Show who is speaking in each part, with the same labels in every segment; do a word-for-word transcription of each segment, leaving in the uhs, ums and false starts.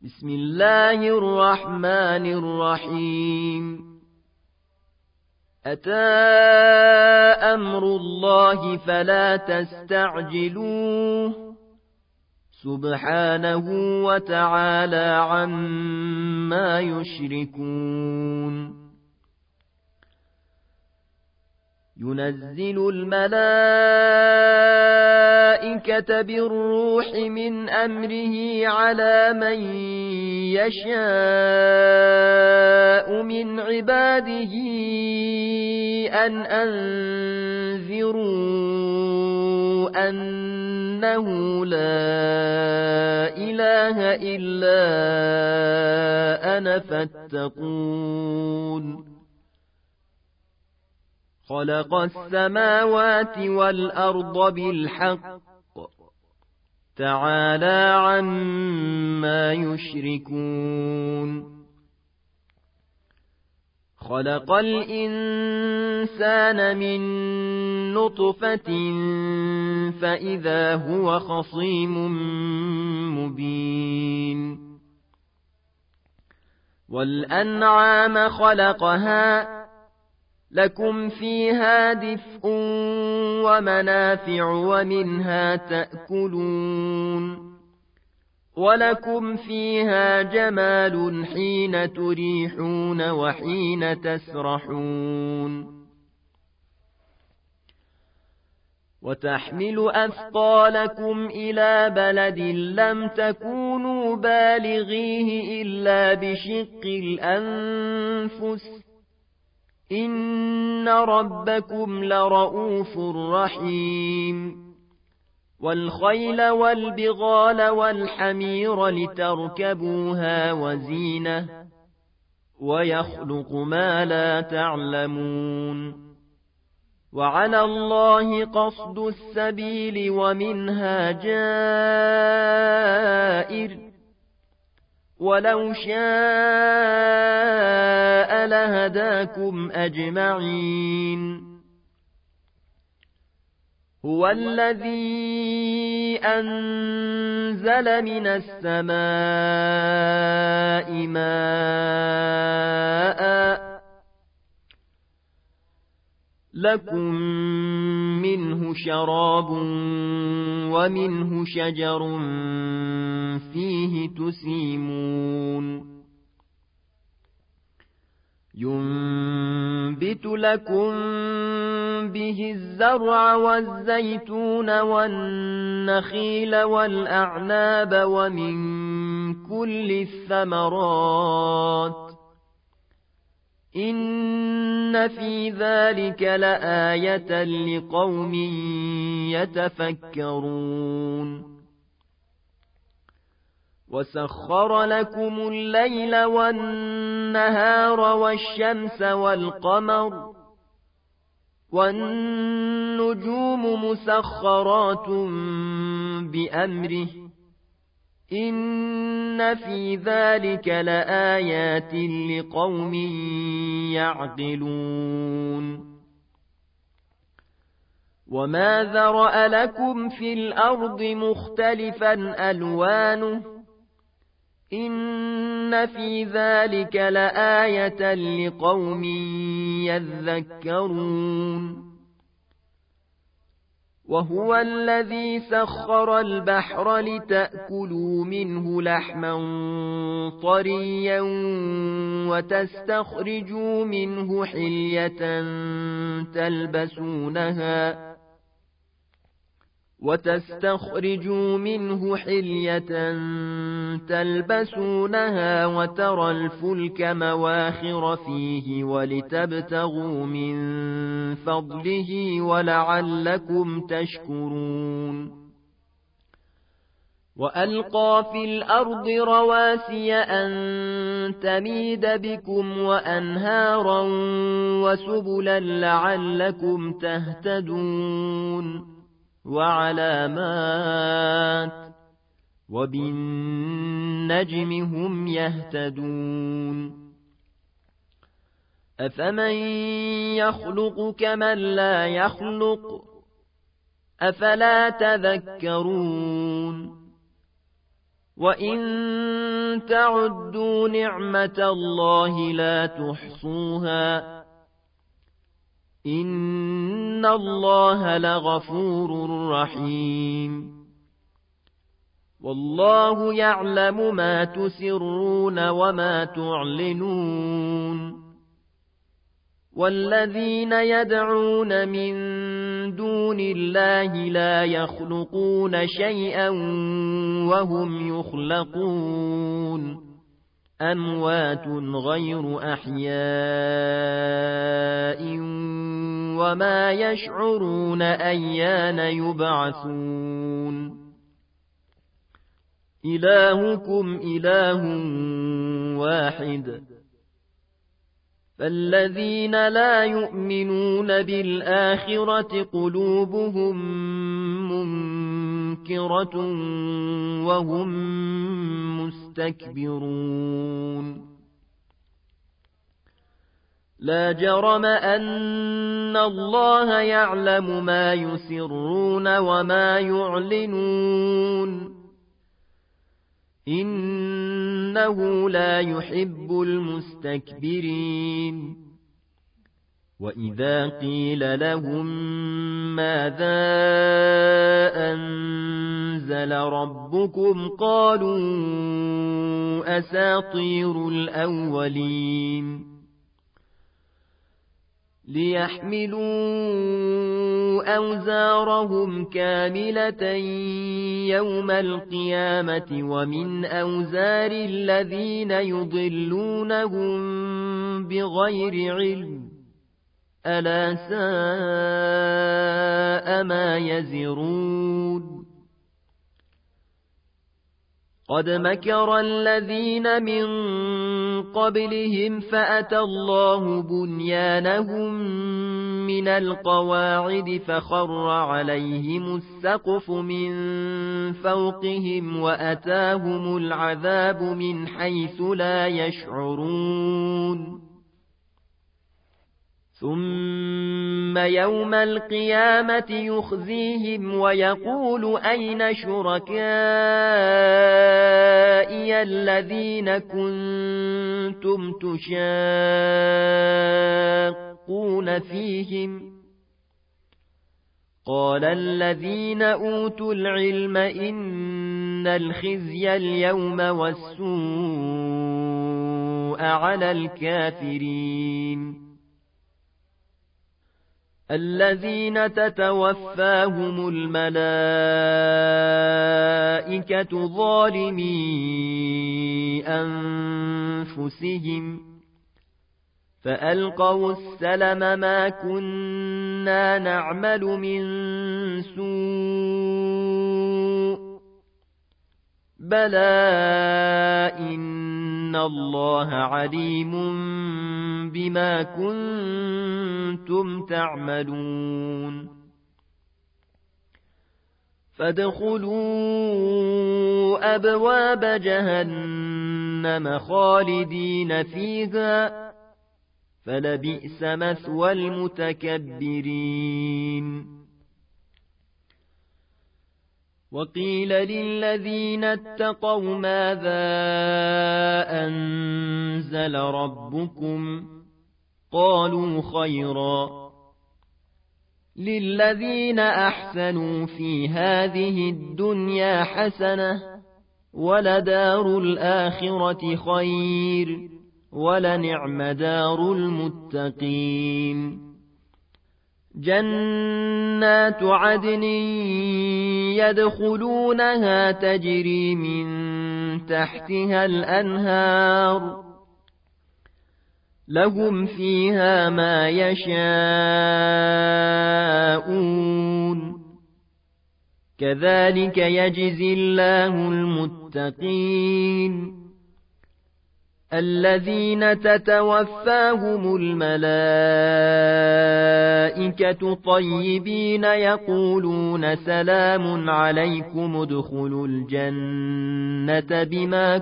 Speaker 1: بسم الله الرحمن الرحيم أتى أمر الله فلا تستعجلوه سبحانه وتعالى عما يشركون ينزل الملائكة بالروح من أمره على من يشاء من عباده أن أنذروا أنه لا إله إلا أنا فاتقون خلق السماوات والأرض بالحق تعالى عما يشركون خلق الإنسان من نطفة فإذا هو خصيم مبين والأنعام خلقها لكم فيها دفء ومنافع ومنها تأكلون ولكم فيها جمال حين تريحون وحين تسرحون وتحمل أثقالكم إلى بلد لم تكونوا بالغيه إلا بشق الأنفس إن ربكم لرؤوف رحيم والخيل والبغال والحمير لتركبوها وزينة ويخلق ما لا تعلمون وعلى الله قصد السبيل ومنها جائر ولو شاء لهداكم أجمعين هو الذي أنزل من السماء ماء لكم منه شراب ومنه شجر فيه تسيمون ينبت لكم به الزرع والزيتون والنخيل والأعناب ومن كل الثمرات إن في ذلك لآية لقوم يتفكرون وسخر لكم الليل والنهار والشمس والقمر والنجوم مسخرات بأمره إن في ذلك لآيات لقوم يعقلون وما ذرأ لكم في الأرض مختلفا ألوانه إن في ذلك لآية لقوم يذكرون وهو الذي سخر البحر لتأكلوا منه لحما طريا وتستخرجوا منه حلية تلبسونها وتستخرجوا منه حلية تلبسونها وترى الفلك مواخر فيه ولتبتغوا من فضله ولعلكم تشكرون وألقى في الأرض رواسي أن تميد بكم وأنهارا وسبلا لعلكم تهتدون وعلامات وبالنجم هم يهتدون أفمن يخلق كمن لا يخلق أفلا تذكرون وإن تعدوا نعمة الله لا تحصوها إن الله لغفور رحيم والله يعلم ما تسرون وما تعلنون والذين يدعون من دون الله لا يخلقون شيئا وهم يخلقون أموات غير أحياء وما يشعرون أيان يبعثون إلهكم إله واحد فالذين لا يؤمنون بالآخرة قلوبهم منكرة وهم مستكبرون لا جرم أن الله يعلم ما يسرون وما يعلنون إنه لا يحب المستكبرين وإذا قيل لهم ماذا أنزل ربكم قالوا أساطير الأولين ليحملوا أوزارهم كاملة يوم القيامة ومن أوزار الذين يضلونهم بغير علم ألا ساء ما يزرون قد مكر الذين من قبلهم فأتى الله بنيانهم من القواعد فخر عليهم السقف من فوقهم وأتاهم العذاب من حيث لا يشعرون ثم يوم القيامة يخزيهم ويقول أين شركائي الذين كنتم تشاقون فيهم قال الذين أوتوا العلم إن الخزي اليوم والسوء على الكافرين الذين تتوفاهم الملائكة ظالمي أنفسهم فألقوا السلم ما كنا نعمل من سوء بلى إن الله عليم بما كنتم تعملون فادخلوا أبواب جهنم خالدين فيها فلبئس مثوى المتكبرين وقيل للذين اتقوا ماذا أنزل ربكم قالوا خيرا للذين أحسنوا في هذه الدنيا حسنة ولدار الآخرة خير ولنعم دار المتقين جنات عدن يدخلونها تجري من تحتها الأنهار لهم فيها ما يشاءون كذلك يجزي الله المتقين الذين تتوفاهم الملائكة طيبين يقولون سلام عليكم ادخلوا الجنة بما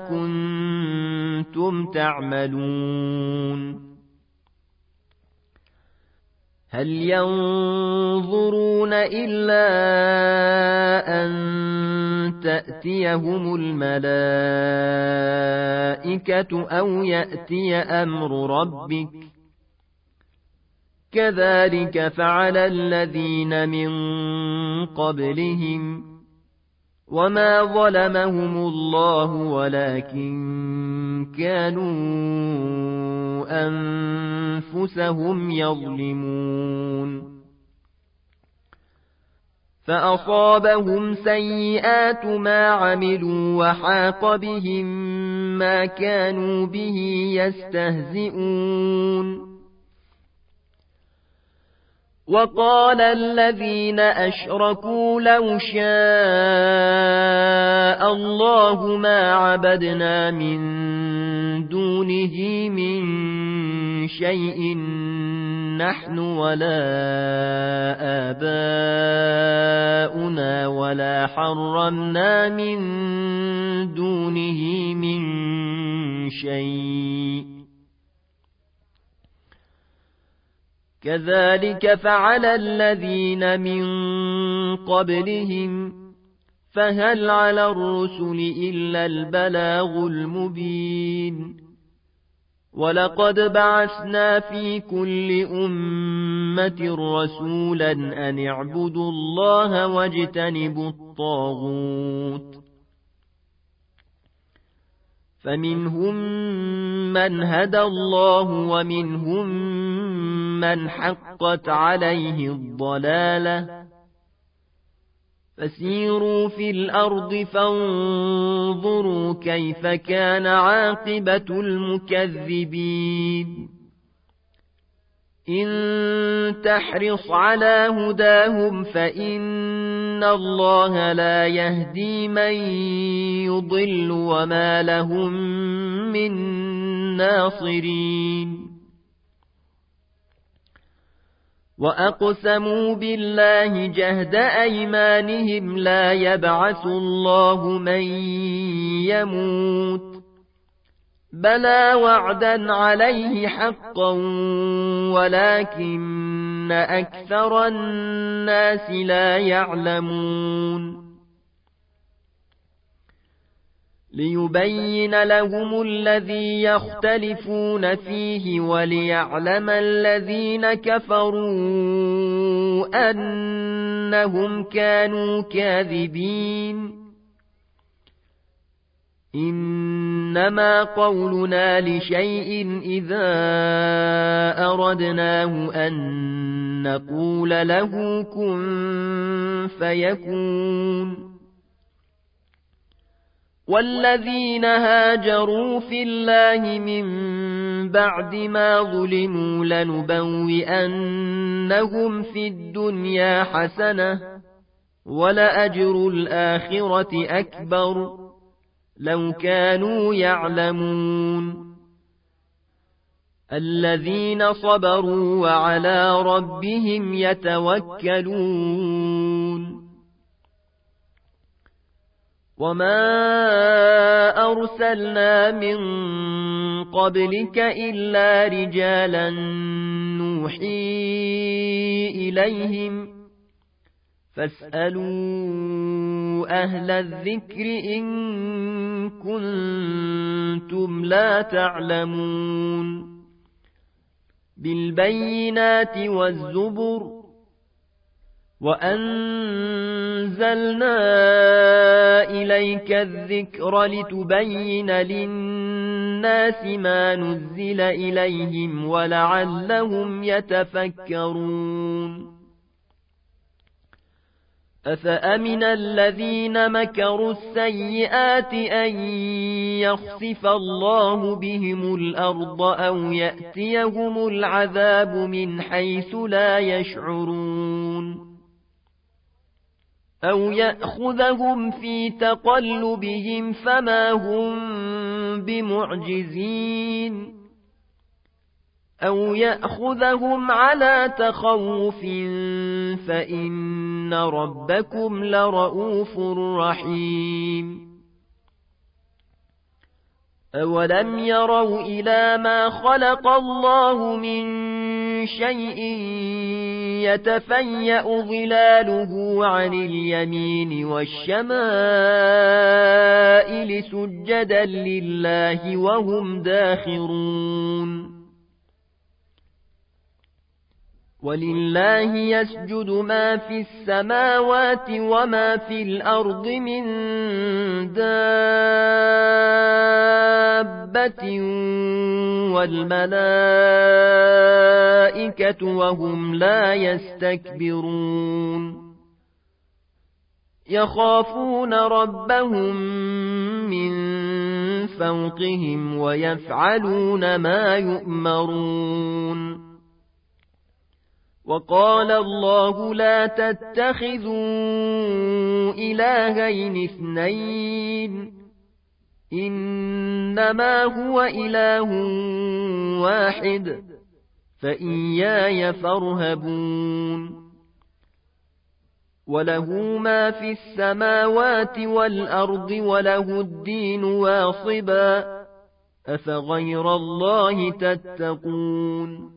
Speaker 1: كنتم تعملون هل ينظرون إلا أن تأتيهم الملائكة أو يأتي أمر ربك كذلك فعل الذين من قبلهم وما ظلمهم الله ولكن كانوا أنفسهم يظلمون فأصابهم سيئات ما عملوا وحاق بهم ما كانوا به يستهزئون وقال الذين أشركوا لو شاء الله ما عبدنا من دونه من شيء نحن ولا آباؤنا ولا حرمنا من دونه من شيء كذلك فعل الذين من قبلهم فهل على الرسل إلا البلاغ المبين ولقد بعثنا في كل أمة رسولا أن اعبدوا الله واجتنبوا الطاغوت فمنهم من هدى الله ومنهم من حقت عليه الضلالة فسيروا في الأرض فانظروا كيف كان عاقبة المكذبين إن تحرص على هداهم فإن الله لا يهدي من يضل وما لهم من ناصرين وأقسموا بالله جهد أيمانهم لا يبعث الله من يموت بلى وعدا عليه حقا ولكن أكثر الناس لا يعلمون ليبين لهم الذي يختلفون فيه وليعلم الذين كفروا أنهم كانوا كاذبين إنما قولنا لشيء إذا أردناه أن نقول له كن فيكون والذين هاجروا في الله من بعد ما ظلموا لنبوئنهم في الدنيا حسنة ولأجر الآخرة أكبر لو كانوا يعلمون الذين صبروا وعلى ربهم يتوكلون وما أرسلنا من قبلك إلا رجالا نوحي إليهم فاسألوا أهل الذكر إن كنتم لا تعلمون بالبينات والزبر وأنزلنا إليك الذكر لتبين للناس ما نزل إليهم ولعلهم يتفكرون أفأمن الذين مكروا السيئات أن يخسف الله بهم الأرض أو يأتيهم العذاب من حيث لا يشعرون أو يأخذهم في تقلبهم فما هم بمعجزين أو يأخذهم على تخوف فإن ربكم لرؤوف رحيم أولم يروا إلى ما خلق الله من شيء يتفيأ ظلاله عن اليمين والشمائل سجدا لله وهم داخرون ولله يسجد ما في السماوات وما في الأرض من دابة والملائكة وهم لا يستكبرون يخافون ربهم من فوقهم ويفعلون ما يؤمرون وقال الله لا تتخذوا إلهين اثنين إنما هو إله واحد فإياي فارهبون وله ما في السماوات والأرض وله الدين واصبا أفغير الله تتقون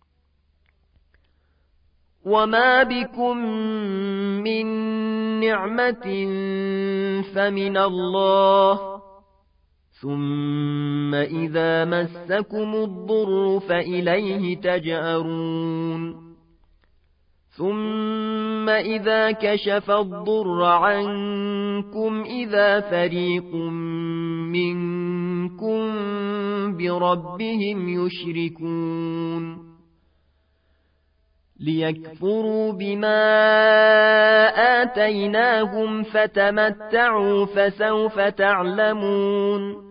Speaker 1: وما بكم من نعمة فمن الله ثم إذا مسكم الضر فإليه تجأرون ثم إذا كشف الضر عنكم إذا فريق منكم بربهم يشركون ليكفروا بما آتيناهم فتمتعوا فسوف تعلمون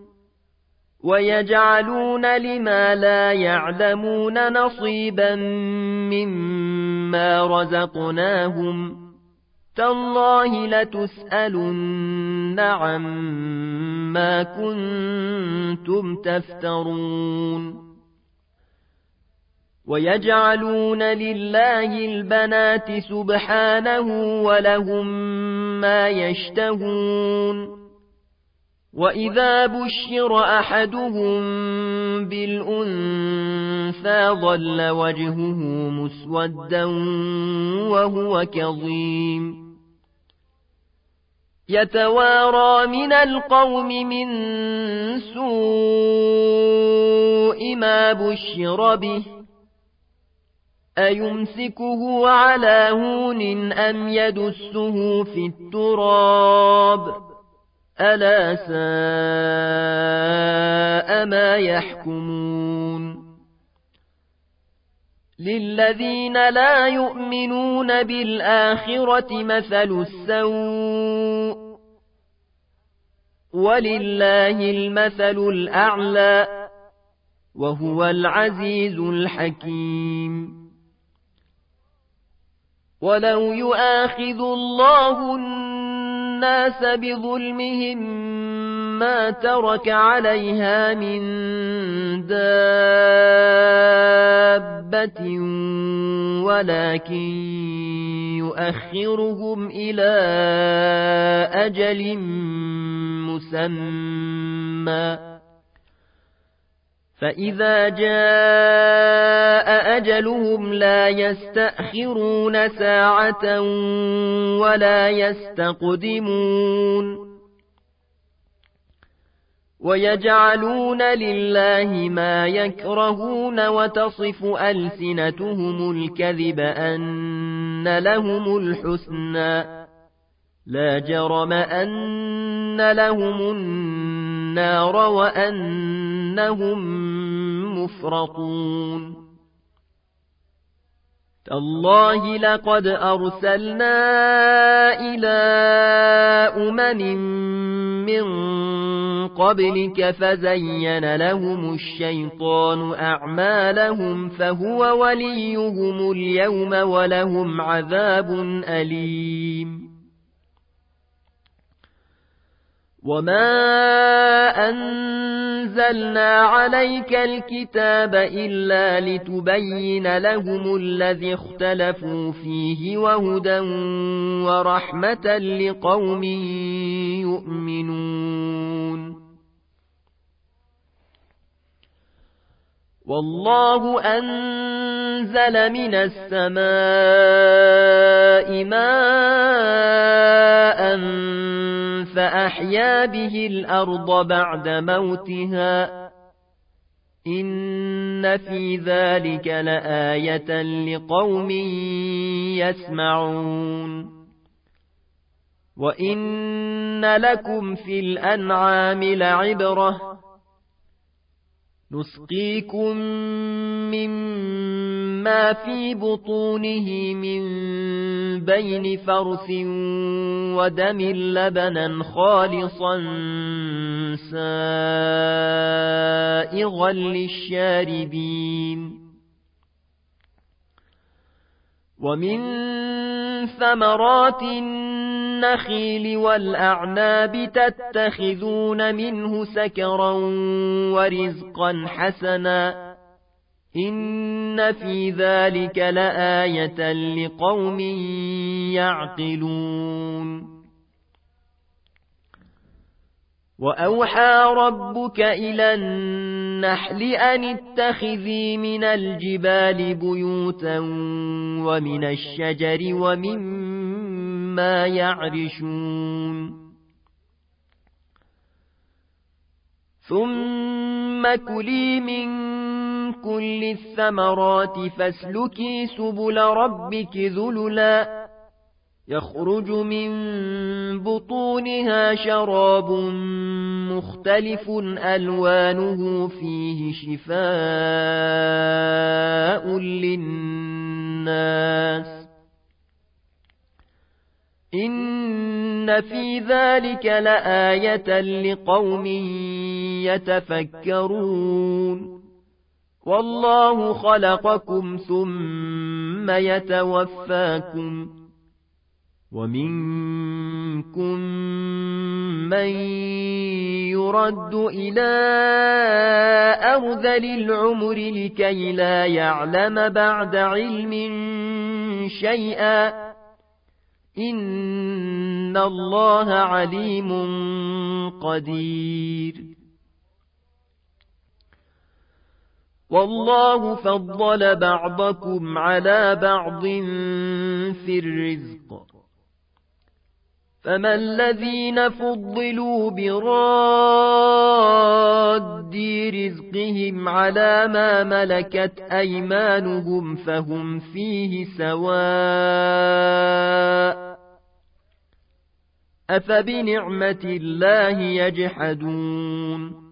Speaker 1: ويجعلون لما لا يعلمون نصيبا مما رزقناهم تالله لتسألن عما كنتم تفترون ويجعلون لله البنات سبحانه ولهم ما يشتهون وإذا بشر أحدهم بالأنثى ظل وجهه مسودا وهو كظيم يتوارى من القوم من سوء ما بشر به أيمسكه على هون أم يدسه في التراب ألا ساء ما يحكمون للذين لا يؤمنون بالآخرة مثل السوء ولله المثل الأعلى وهو العزيز الحكيم ولو يؤاخذ الله الناس بظلمهم ما ترك عليها من دابة ولكن يؤخرهم إلى أجل مسمى فإذا جاء أجلهم لا يستأخرون ساعة ولا يستقدمون ويجعلون لله ما يكرهون وتصف ألسنتهم الكذب أن لهم الحسنى لا جرم أن لهم النار وأنهم مفرطون تالله لقد أرسلنا إلى أمم من قبلك فزين لهم الشيطان أعمالهم فهو وليهم اليوم ولهم عذاب أليم وما أنزلنا عليك الكتاب إلا لتبين لهم الذي اختلفوا فيه وهدى ورحمة لقوم يؤمنون والله أنزل أنزل من السماء ماء فأحيا به الأرض بعد موتها إن في ذلك لآية لقوم يسمعون وإن لكم في الأنعام لعبرة نسقيكم مما في بطونه من بين فرث ودم لبنا خالصا سائغا للشاربين ومن ثمرات النخيل والأعناب تتخذون منه سكرا ورزقا حسنا إن في ذلك لآية لقوم يعقلون وأوحى ربك إلى النحل أن اتخذي من الجبال بيوتا ومن الشجر ومما يعرشون ثم كلي من كل الثمرات فاسلكي سبل ربك ذللا يخرج من بطونها شراب مختلف ألوانه فيه شفاء للناس إن في ذلك لآية لقوم يتفكرون والله خلقكم ثم يتوفاكم ومنكم من يرد إلى أرذل العمر لكي لا يعلم بعد علم شيئا إن الله عليم قدير والله فضل بعضكم على بعض في الرزق فما الذين فضلوا براد رزقهم على ما ملكت أيمانهم فهم فيه سواء أفبنعمة الله يجحدون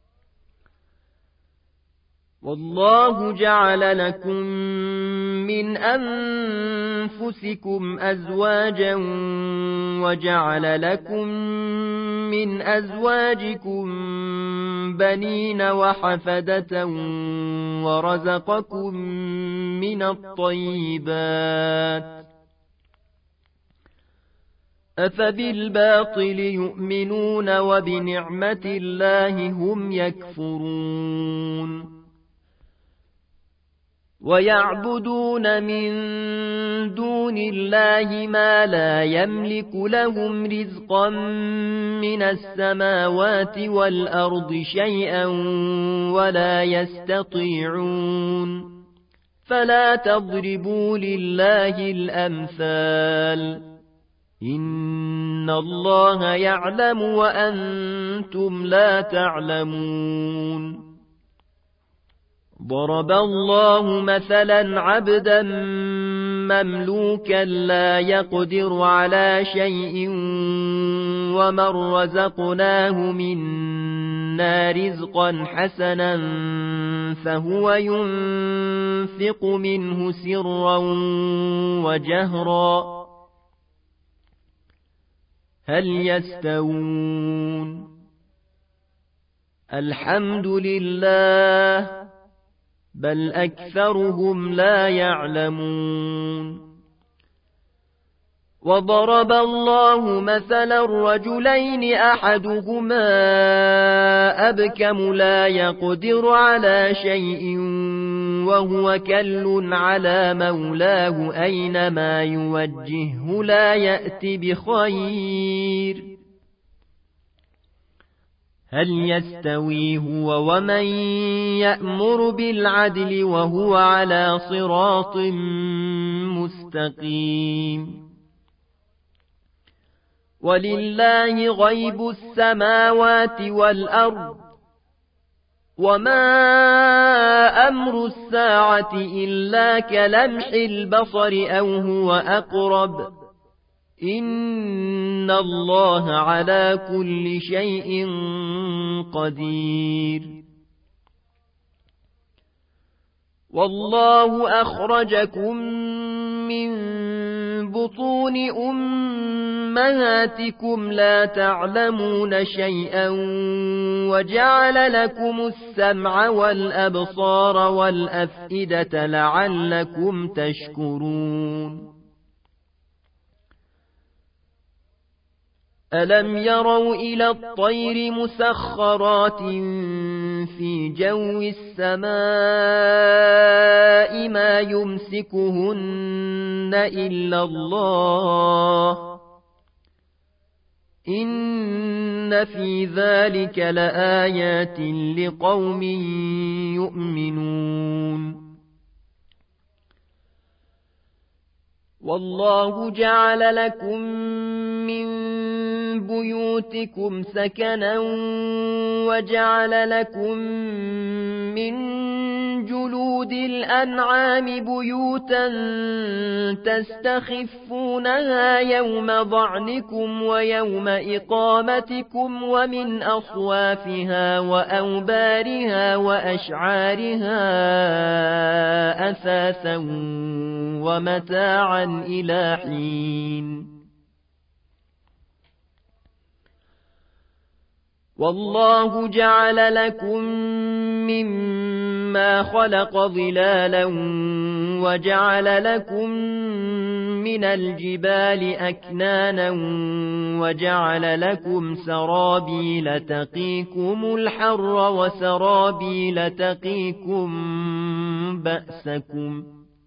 Speaker 1: والله جعل لكم من أنفسكم أزواجا وجعل لكم من أزواجكم بنين وحفدة ورزقكم من الطيبات أفبالباطل يؤمنون وبنعمة الله هم يكفرون ويعبدون من دون الله ما لا يملك لهم رزقا من السماوات والأرض شيئا ولا يستطيعون فلا تضربوا لله الأمثال إن الله يعلم وأنتم لا تعلمون ضرب الله مثلا عبدا مملوكا لا يقدر على شيء ومن رزقناه منا رزقا حسنا فهو ينفق منه سرا وجهرا هل يستوون الحمد لله بل أكثرهم لا يعلمون وضرب الله مثلا رجلين أحدهما أبكم لا يقدر على شيء وهو كل على مولاه أينما يوجهه لا يأتي بخير هل يستوي هو ومن يأمر بالعدل وهو على صراط مستقيم ولله غيب السماوات والأرض وما أمر الساعة إلا كلمح البصر أو هو أقرب إن الله على كل شيء قدير والله أخرجكم من بطون أمهاتكم لا تعلمون شيئا وجعل لكم السمع والأبصار والأفئدة لعلكم تشكرون ألم يروا إلى الطير مسخرات في جو السماء ما يمسكهن إلا الله إن في ذلك لآيات لقوم يؤمنون والله جعل لكم من بيوتكم سكنا وجعل لكم من جلود الأنعام بيوتا تستخفونها يوم ضعنكم ويوم إقامتكم ومن أصوافها وأوبارها وأشعارها أثاثا ومتاعا إلى حين والله جعل لكم مما خلق ظلالا وجعل لكم من الجبال أكنانا وجعل لكم سرابيل تقيكم الحر وسرابيل تقيكم بأسكم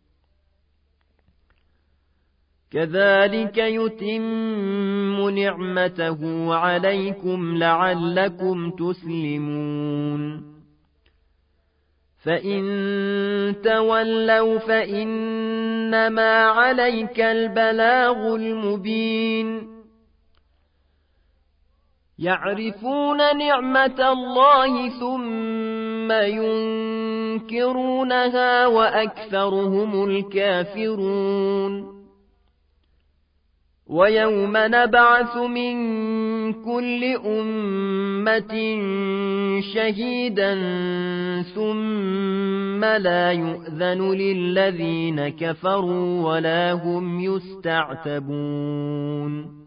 Speaker 1: كذلك يتم نعمته عليكم لعلكم تسلمون فإن تولوا فإنما عليك البلاغ المبين يعرفون نعمة الله ثم ينكرونها وأكثرهم الكافرون ويوم نبعث من كل أمة شهيدا ثم لا يؤذن للذين كفروا ولا هم يستعتبون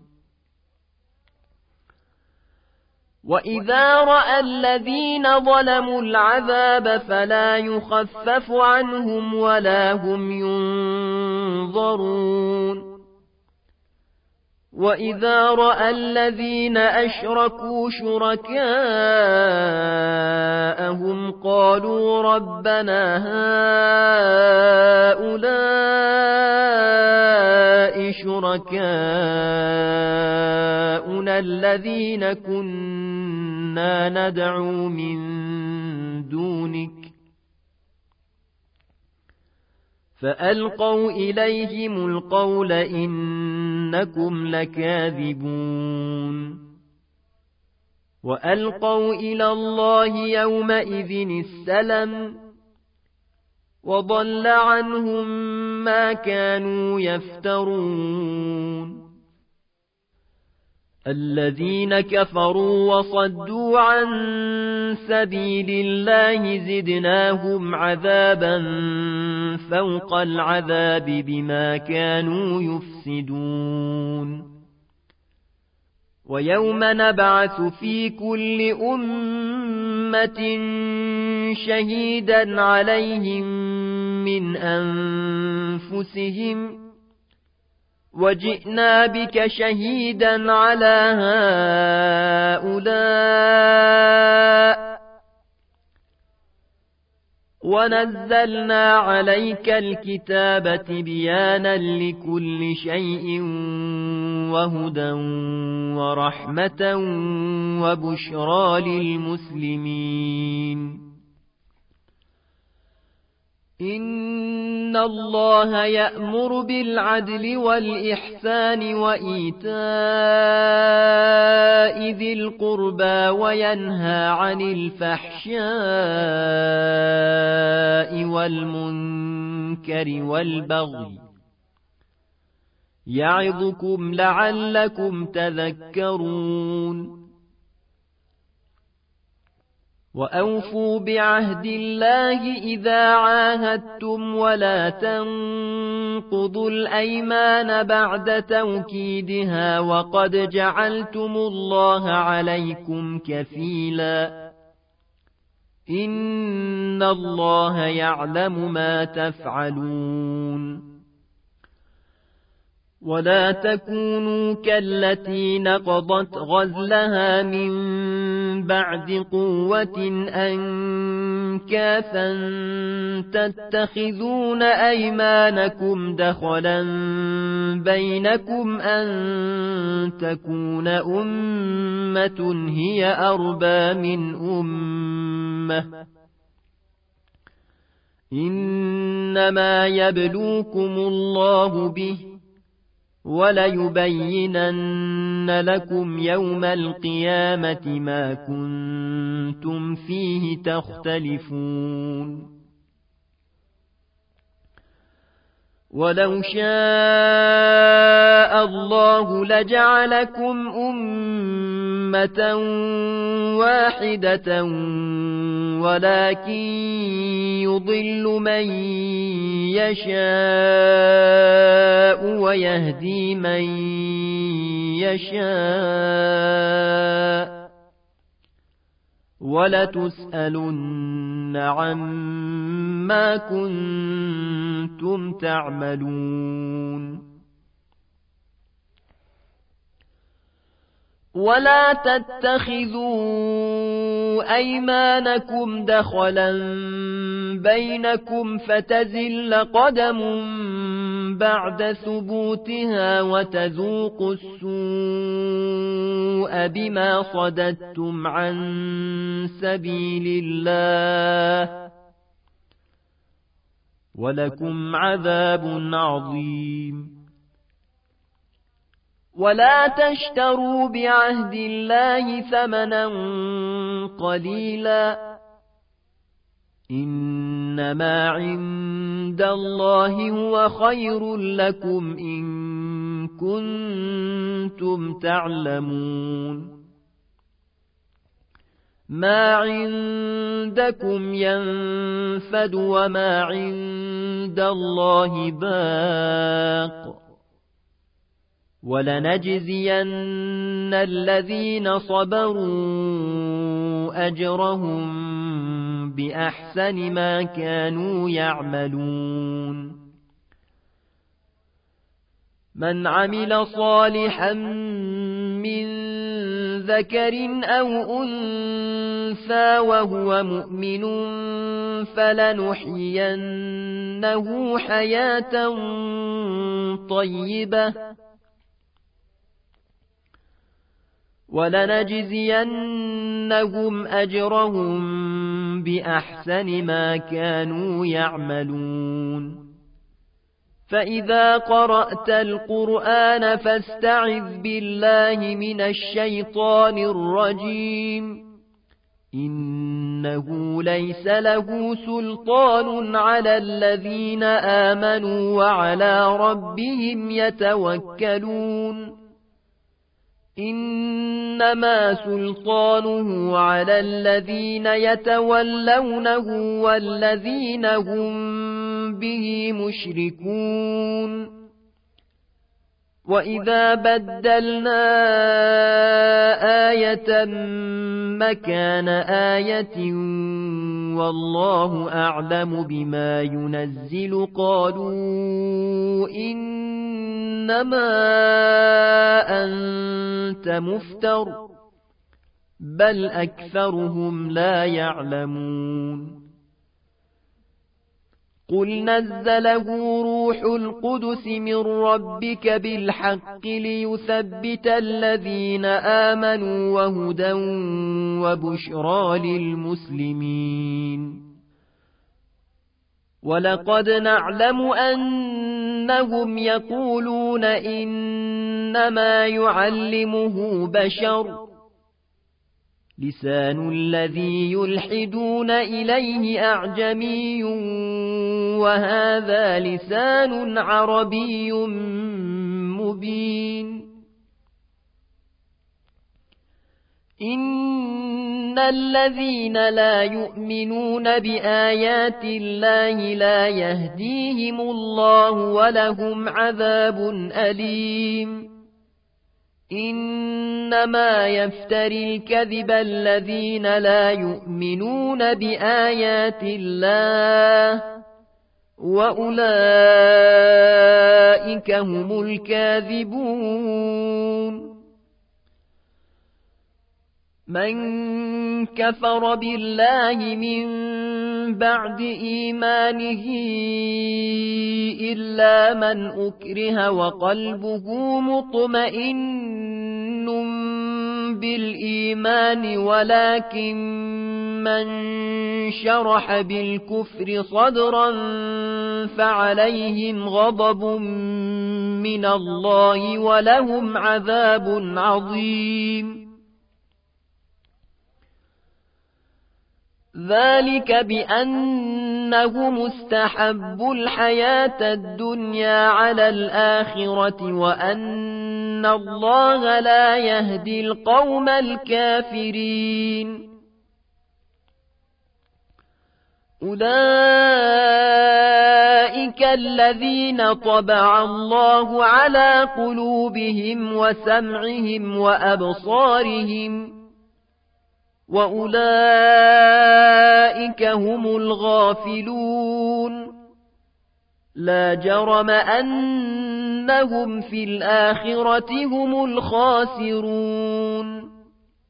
Speaker 1: وإذا رأى الذين ظلموا العذاب فلا يخفف عنهم ولا هم ينظرون وإذا رأى الذين أشركوا شركاءهم قالوا ربنا هؤلاء شركاؤنا الذين كنا ندعو من دونك فألقوا إليهم القول إنكم لكاذبون وألقوا إلى الله يومئذ السلم وضل عنهم ما كانوا يفترون الذين كفروا وصدوا عن سبيل الله زدناهم عذابا فوق العذاب بما كانوا يفسدون ويوم نبعث في كل أمة شهيدا عليهم من أنفسهم وجئنا بك شهيدا على هؤلاء ونزلنا عليك الكتاب بيانا لكل شيء وهدى ورحمة وبشرى للمسلمين. إن الله يأمر بالعدل والإحسان وإيتاء ذي القربى وينهى عن الفحشاء والمنكر والبغي يعظكم لعلكم تذكرون. وأوفوا بعهد الله إذا عاهدتم ولا تنقضوا الأيمان بعد توكيدها وقد جعلتم الله عليكم كفيلا إن الله يعلم ما تفعلون. ولا تكونوا كالتي نقضت غزلها من بعد قوة أنكاثا تتخذون أيمانكم دخلا بينكم أن تكون أمة هي أربى من أمة إنما يبلوكم الله به وليبينن لكم يوم القيامة ما كنتم فيه تختلفون. ولو شاء الله لجعلكم أمة واحدة ولكن يضل من يشاء ويهدي من يشاء ولتسألن عما كنتم تعملون. ولا تتخذوا أيمانكم دخلا بينكم فتزل قدم بعد ثبوتها وتذوقوا السوء بما صددتم عن سبيل الله ولكم عذاب عظيم. ولا تشتروا بعهد الله ثمنا قليلا إنما عند الله هو خير لكم إن كنتم تعلمون. ما عندكم ينفد وما عند الله باق ولنجزين الذين صبروا أجرهم بأحسن ما كانوا يعملون. من عمل صالحا من ذكر أو أنثى وهو مؤمن فلنحيينه حياة طيبة ولنجزينهم أجرهم بأحسن ما كانوا يعملون. فإذا قرأت القرآن فاستعذ بالله من الشيطان الرجيم إنه ليس له سلطان على الذين آمنوا وعلى ربهم يتوكلون. إنما سلطانه على الذين يتولونه والذين هم به مشركون. وإذا بدلنا آية مكان آية والله أعلم بما ينزل قالوا إنما أنت مفتر بل أكثرهم لا يعلمون. قل نزله روح القدس من ربك بالحق ليثبت الذين آمنوا وهدى وبشرى للمسلمين. ولقد نعلم أنهم يقولون إنما يعلمه بشر، لسان الذي يلحدون إليه أعجمي وهذا لسان عربي مبين. إن الذين لا يؤمنون بآيات الله لا يهديهم الله ولهم عذاب أليم. إنما يفتري الكذب الذين لا يؤمنون بآيات الله وأولئك هم الكاذبون. من كفر بالله من بعد إيمانه إلا من أكره وقلبه مطمئن بالإيمان ولكن من شرح بالكفر صدرا فعليهم غضب من الله ولهم عذاب عظيم. ذلك بأنهم استحبوا الحياة الدنيا على الآخرة وأن الله لا يهدي القوم الكافرين. أولئك الذين طبع الله على قلوبهم وسمعهم وأبصارهم وأولئك هم الغافلون. لا جرم أنهم في الآخرة هم الخاسرون.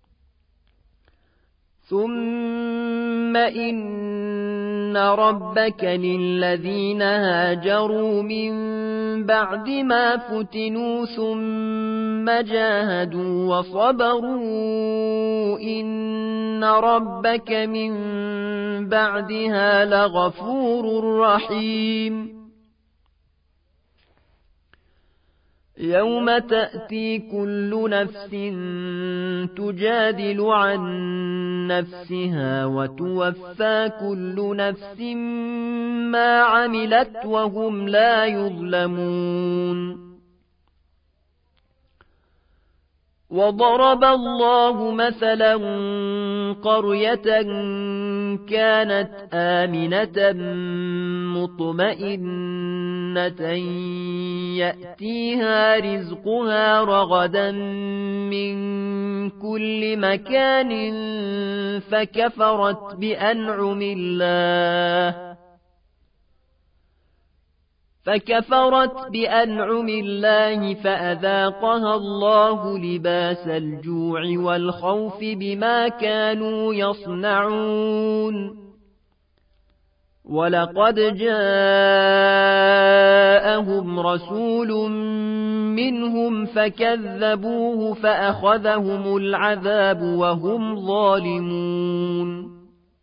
Speaker 1: ثم إن ربك للذين هاجروا من بعد ما فتنوا ثم جاهدوا وصبروا إن ربك من بعدها لغفور رحيم. يوم تأتي كل نفس تجادل عن نفسها وتوفى كل نفس ما عملت وهم لا يظلمون. وضرب الله مثلا قرية كانت آمنة مطمئنة يأتيها رزقها رغدا من كل مكان فكفرت بأنعم الله فكفرت بأنعم الله فأذاقها الله لباس الجوع والخوف بما كانوا يصنعون. ولقد جاءهم رسول منهم فكذبوه فأخذهم العذاب وهم ظالمون.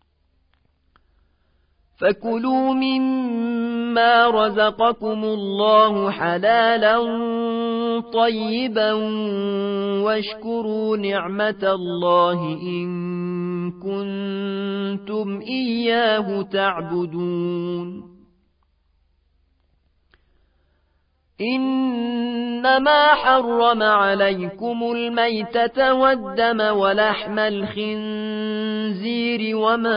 Speaker 1: فكلوا مما رزقكم الله حلالا طيبا واشكروا نعمة الله إن كنتم إياه تعبدون. إنما حرم عليكم الميتة والدم ولحم الخنزير وما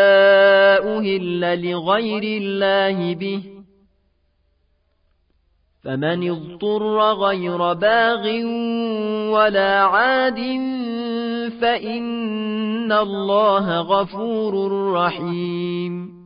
Speaker 1: أهل لغير الله به، فمن اضطر غير باغ ولا عاد فإن الله غفور رحيم.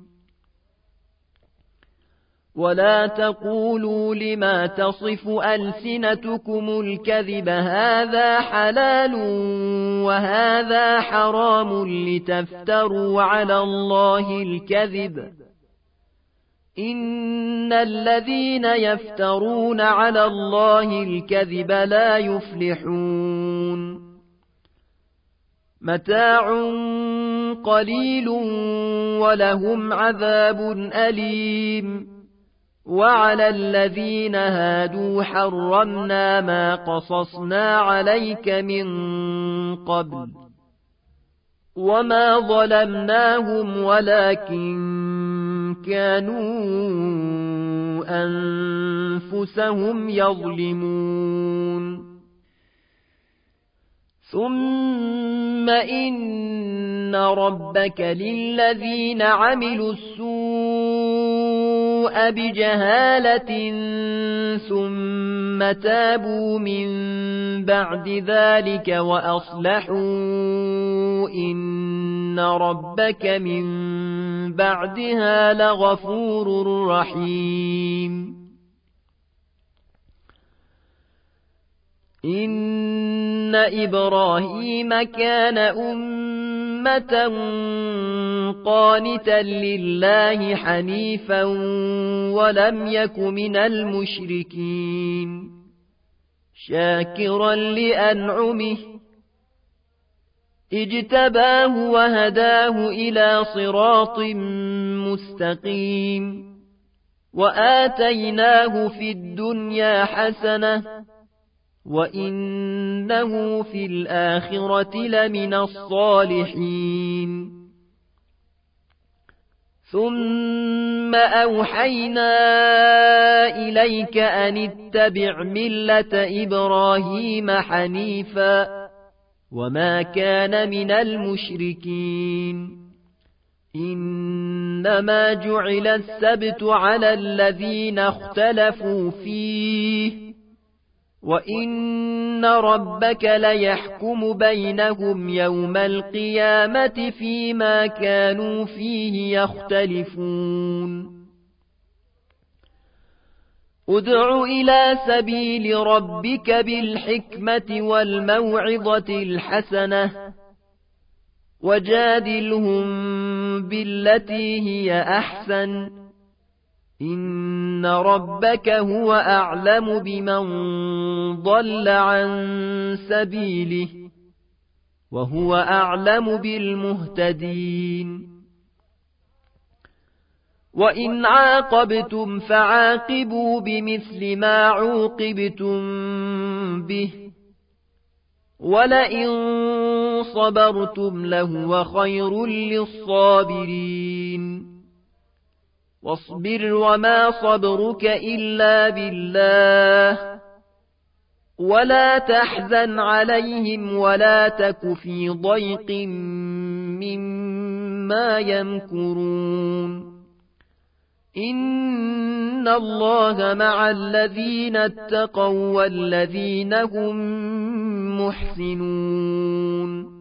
Speaker 1: ولا تقولوا لما تصف ألسنتكم الكذب هذا حلال وهذا حرام لتفتروا على الله الكذب إن الذين يفترون على الله الكذب لا يفلحون متاع قليل ولهم عذاب أليم وعلى الذين هادوا حرمنا ما قصصنا عليك من قبل وما ظلمناهم ولكن كانوا أنفسهم يظلمون ثم إن ربك للذين عملوا السوء بجهالة ثم تابوا من بعد ذلك وأصلحوا إن ربك من بعدها لغفور رحيم إن إبراهيم كان أمة قانتا لله حنيفا ولم يك من المشركين شاكرا لأنعمه اجتباه وهداه إلى صراط مستقيم وآتيناه في الدنيا حسنة وإنه في الآخرة لمن الصالحين ثم أوحينا إليك أن اتبع ملة إبراهيم حنيفا وما كان من المشركين إنما جعل السبت على الذين اختلفوا فيه وإن ربك ليحكم بينهم يوم القيامة فيما كانوا فيه يختلفون ادع إلى سبيل ربك بالحكمة والموعظة الحسنة وجادلهم بالتي هي أحسن إن ربك هو أعلم بمن ضل عن سبيله وهو أعلم بالمهتدين وإن عاقبتم فعاقبوا بمثل ما عوقبتم به ولئن صبرتم لهو خير للصابرين واصبر وما صبرك إلا بالله ولا تحزن عليهم ولا تك في ضيق مما يمكرون إن الله مع الذين اتقوا والذين هم محسنون